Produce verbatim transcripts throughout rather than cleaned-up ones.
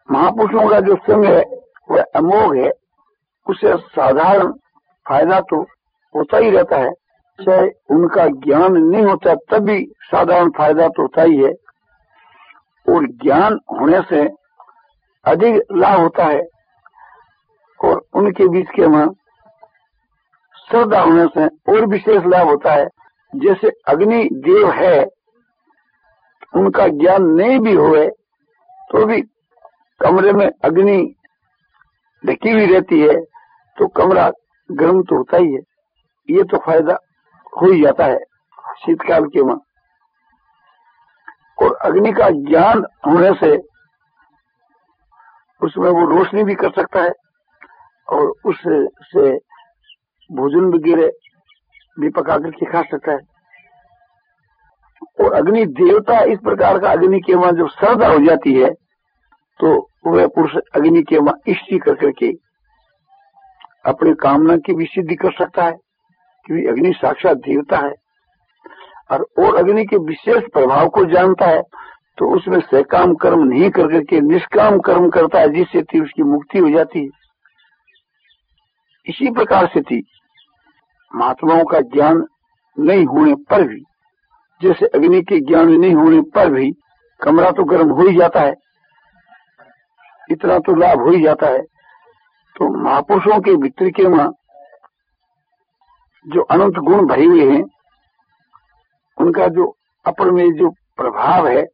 महापुरुषों का जो संग है वह अमोघ है, उससे साधारण फायदा तो होता ही रहता है। चाहे उनका ज्ञान नहीं होता तब भी साधारण फायदा तो होता ही है, और ज्ञान होने से अधिक लाभ होता है। और उनके बीच के वहां श्रद्धा होने से और विशेष लाभ होता है। जैसे अग्नि देव है, उनका ज्ञान नहीं भी होए तो भी कमरे में अग्नि ढकी हुई रहती है तो कमरा गर्म तो होता ही है। ये तो फायदा हो ही जाता है शीतकाल के वहां। और अग्नि का ज्ञान होने से उसमें वो रोशनी भी कर सकता है और उससे भोजन वगैरह भी पका करके खा सकता है। और अग्नि देवता इस प्रकार का अग्नि के वहां जब श्रद्धा हो जाती है तो वह पुरुष अग्नि के वहां इष्टि कर करके अपनी कामना की भी सिद्धि कर सकता है, क्योंकि अग्नि साक्षात देवता है। और और अग्नि के विशेष प्रभाव को जानता है तो उसमें सकाम कर्म नहीं कर करके निष्काम कर्म करता है, जिससे उसकी मुक्ति हो जाती है। इसी प्रकार से थी महात्माओं का ज्ञान नहीं होने पर भी, जैसे अग्नि के ज्ञान नहीं होने पर भी कमरा तो गर्म हो ही जाता है, इतना तो लाभ हो ही जाता है। तो महापुरुषों के भीतर के वहां जो अनंत गुण भरे हुए हैं, उनका जो अपर में जो प्रभाव है,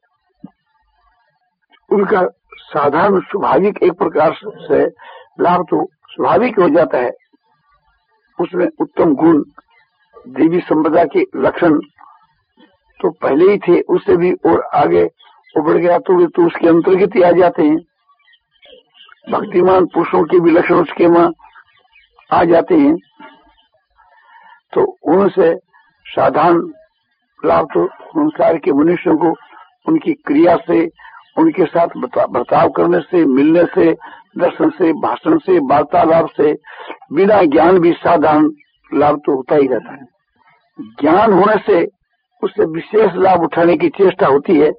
उनका साधारण स्वाभाविक एक प्रकार से लाभ तो स्वाभाविक हो जाता है। उसमें उत्तम गुण देवी संपदा के लक्षण तो पहले ही थे, उससे भी और आगे उभर गया तो, तो उसके अंतर्गत ही आ जाते हैं। भक्तिमान पुरुषों के भी लक्षण उसके वहां आ जाते हैं। तो उनसे साधारण लाभ तो संसार के मनुष्यों को उनकी क्रिया से, उनके साथ बर्ताव करने से, मिलने से, दर्शन से, भाषण से, वार्तालाप से, बिना ज्ञान भी साधारण लाभ तो होता ही रहता है। ज्ञान होने से उससे विशेष लाभ उठाने की चेष्टा होती है।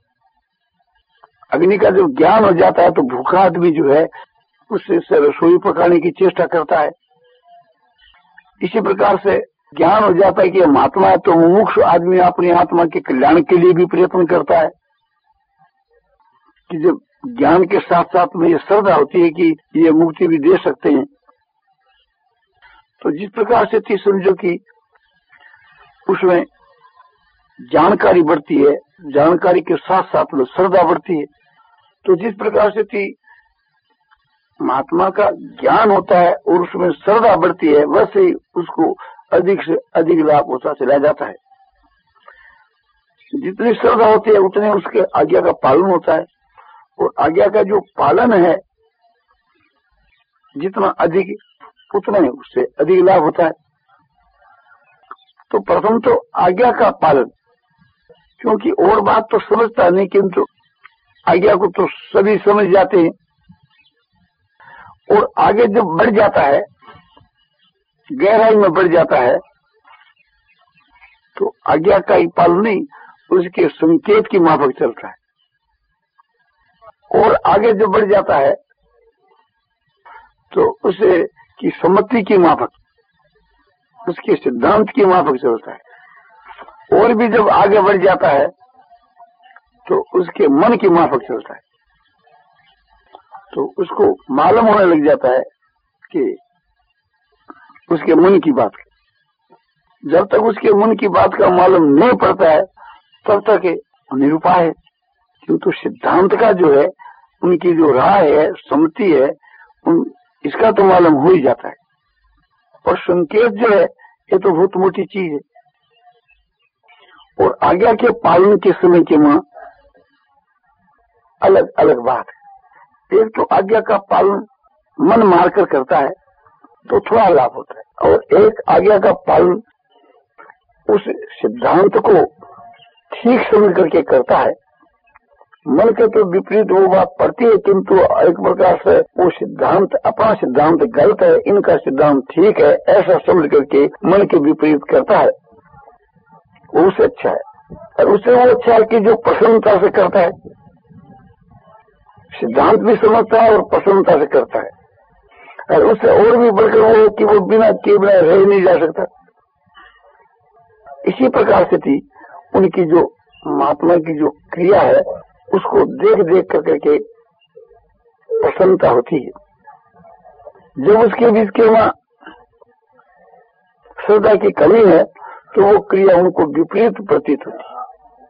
अग्नि का जब ज्ञान हो जाता है तो भूखा आदमी जो है उससे से रसोई पकाने की चेष्टा करता है। इसी प्रकार से ज्ञान हो जाता है कि महात्मा है तो मुमुक्षु आदमी अपनी आत्मा के कल्याण के लिए भी प्रयत्न करता है। कि जब ज्ञान के साथ साथ में ये श्रद्धा होती है कि ये मुक्ति भी दे सकते हैं, तो जिस प्रकार से थी समझो कि उसमें जानकारी बढ़ती है, जानकारी के साथ साथ में श्रद्धा बढ़ती है। तो जिस प्रकार से थी महात्मा का ज्ञान होता है और उसमें श्रद्धा बढ़ती है, वैसे ही उसको अधिक से अधिक लाभ होता चला जाता है। जितनी श्रद्धा होती है उतने उसके आज्ञा का पालन होता है, और आज्ञा का जो पालन है जितना अधिक उतना ही उससे अधिक लाभ होता है। तो प्रथम तो आज्ञा का पालन, क्योंकि और बात तो समझता नहीं, किंतु आज्ञा को तो सभी समझ जाते हैं। और आगे जब बढ़ जाता है, गहराई में बढ़ जाता है, तो आज्ञा का ही पालन नहीं, उसके संकेत की माफक चलता है। और आगे जब बढ़ जाता है तो उसे की सम्मति की माफक, उसके सिद्धांत की माफक चलता है। और भी जब आगे बढ़ जाता है तो उसके मन की माफक चलता है। तो उसको मालूम होने लग जाता है कि उसके मन की बात। जब तक उसके मन की बात का मालूम नहीं पड़ता है तब तक निरुपाय है। किंतु सिद्धांत का जो है, उनकी जो राय है, सम्मति है, उन इसका तो मालूम हो ही जाता है। और संकेत जो है ये तो बहुत मोटी चीज है। और आज्ञा के पालन के समय के मां अलग अलग बात है। एक तो आज्ञा का पालन मन मारकर करता है तो थोड़ा लाभ होता है, और एक आज्ञा का पालन उस सिद्धांत को ठीक समझ करके करता है। मन के तो विपरीत वो बात पड़ती है, किंतु एक प्रकार से वो सिद्धांत, अपना सिद्धांत गलत है, इनका सिद्धांत ठीक है, ऐसा समझ करके मन के विपरीत करता है, वो उससे अच्छा है। और उससे वो अच्छा है कि जो प्रसन्नता से करता है, सिद्धांत भी समझता है और प्रसन्नता से करता है, और उससे और भी बढ़कर वो कि वो बिना किए बिना रह नहीं जा सकता। इसी प्रकार से थी उनकी जो महात्मा की जो क्रिया है उसको देख देख कर करके प्रसन्नता होती है। जब उसके बीच के वहां श्रद्धा की कमी है तो वो क्रिया उनको विपरीत प्रतीत होती है,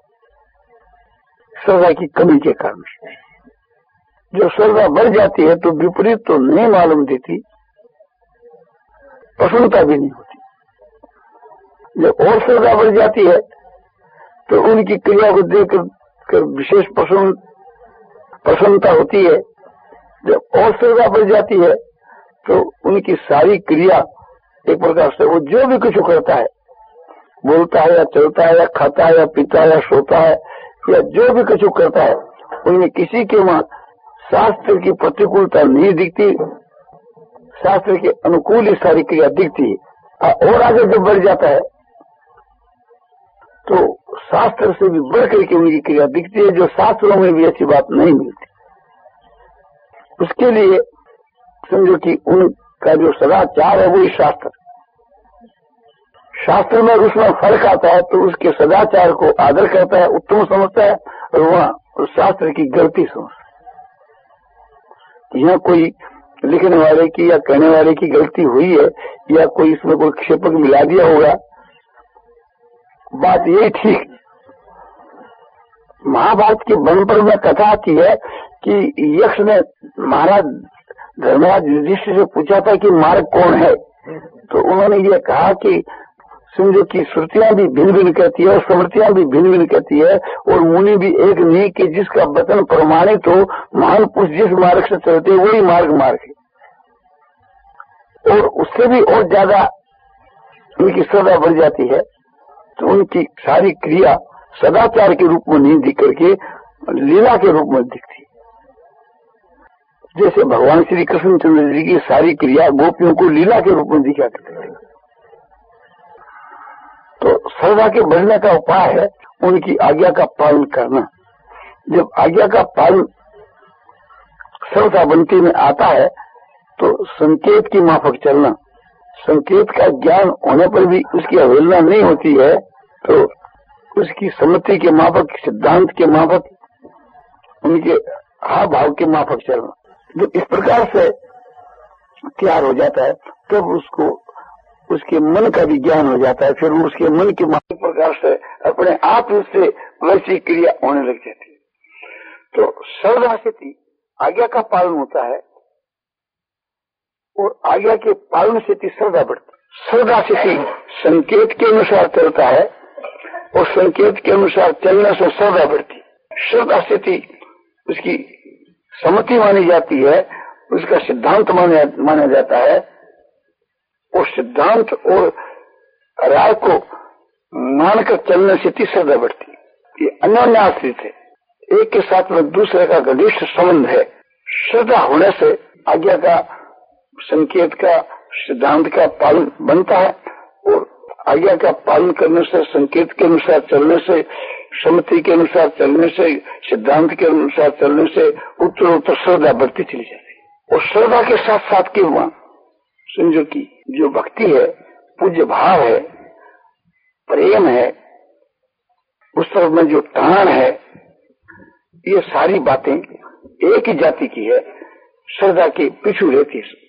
श्रद्धा की कमी के कारण। जो श्रद्धा बढ़ जाती है तो विपरीत तो नहीं मालूम देती, प्रसन्नता भी नहीं होती। जब और श्रद्धा बढ़ जाती है तो उनकी क्रिया को देख कर विशेष प्रसन्न प्रसन्नता होती है। जब और श्रद्धा बढ़ जाती है तो उनकी सारी क्रिया एक प्रकार से वो जो भी कुछ करता है, बोलता है या चलता है या खाता है या पीता है या सोता है या जो भी कुछ करता है, उनमें किसी के वहां शास्त्र की प्रतिकूलता नहीं दिखती, शास्त्र के अनुकूल ही सारी क्रिया दिखती है। और आगे जब बढ़ जाता है तो शास्त्र से भी बढ़ करके उनकी क्रिया दिखती है, जो शास्त्रों में भी ऐसी बात नहीं मिलती। उसके लिए समझो कि उनका जो सदाचार है वही शास्त्र, शास्त्र में उसमें फर्क आता है तो उसके सदाचार को आदर करता है, उत्तम समझता है, और वहां शास्त्र की गलती समझता है। यहाँ कोई लिखने वाले की या कहने वाले की गलती हुई है या कोई इसमें कोई क्षेपक मिला दिया होगा, बात यही ठीक। महाभारत के वन पर्व में कथा आती है कि यक्ष ने महाराज धर्मराज युधिष्ठिर से पूछा था कि मार्ग कौन है, तो उन्होंने ये कहा कि समझो कि श्रुतियां भी भिन्न भिन्न कहती है और स्मृतियां भी भिन्न भिन्न कहती है, और मुनि भी एक नहीं कि जिसका वचन प्रमाणित हो, महान पुरुष जिस मार्ग से चलते वही मार्ग मार्ग है। और उससे भी और ज्यादा उनकी श्रद्धा बढ़ जाती है तो उनकी सारी क्रिया सदाचार के रूप में नहीं दिख करके लीला के रूप में दिखती है। जैसे भगवान श्री कृष्णचंद्र जी की सारी क्रिया गोपियों को लीला के रूप में दिखा करती है। तो श्रद्धा के बढ़ने का उपाय है उनकी आज्ञा का पालन करना। जब आज्ञा का पालन श्रद्धा बनती में आता है तो संकेत की माफक चलना, संकेत का ज्ञान होने पर भी उसकी अवहेलना नहीं होती है, तो उसकी सम्मति के माफक, सिद्धांत के माफक, उनके हाव भाव के माफक चलना। जब इस प्रकार से तैयार हो जाता है तब उसको उसके मन का भी ज्ञान हो जाता है, फिर उसके मन के माफक प्रकार से अपने आप उससे वैसी क्रिया होने लग जाती है। तो श्रद्धा से थी आज्ञा का पालन होता है और आज्ञा के पालन से थी श्रद्धा बढ़ती। श्रद्धा से थी संकेत के अनुसार चलता है और संकेत के अनुसार चलने से श्रद्धा बढ़ती। श्रद्धा से थी उसकी सम्मति मानी जाती है, उसका सिद्धांत माना माना जाता है, और सिद्धांत और राय को मानकर चलने से थी श्रद्धा बढ़ती। ये अन्योन्य आश्रित है, एक के साथ में दूसरे का घनिष्ठ संबंध है। श्रद्धा होने से आज्ञा का, संकेत का, सिद्धांत का पालन बनता है, और आज्ञा का पालन करने से, संकेत के अनुसार चलने से, सम्मति के अनुसार चलने से, सिद्धांत के अनुसार चलने से उत्तर उत्तर श्रद्धा बढ़ती चली जाती है। और श्रद्धा के साथ साथ की वहां समझो कि जो भक्ति है, पूज्य भाव है, प्रेम है, उस तरफ में जो टान है, ये सारी बातें एक ही जाति की है, श्रद्धा के पीछू रहती है।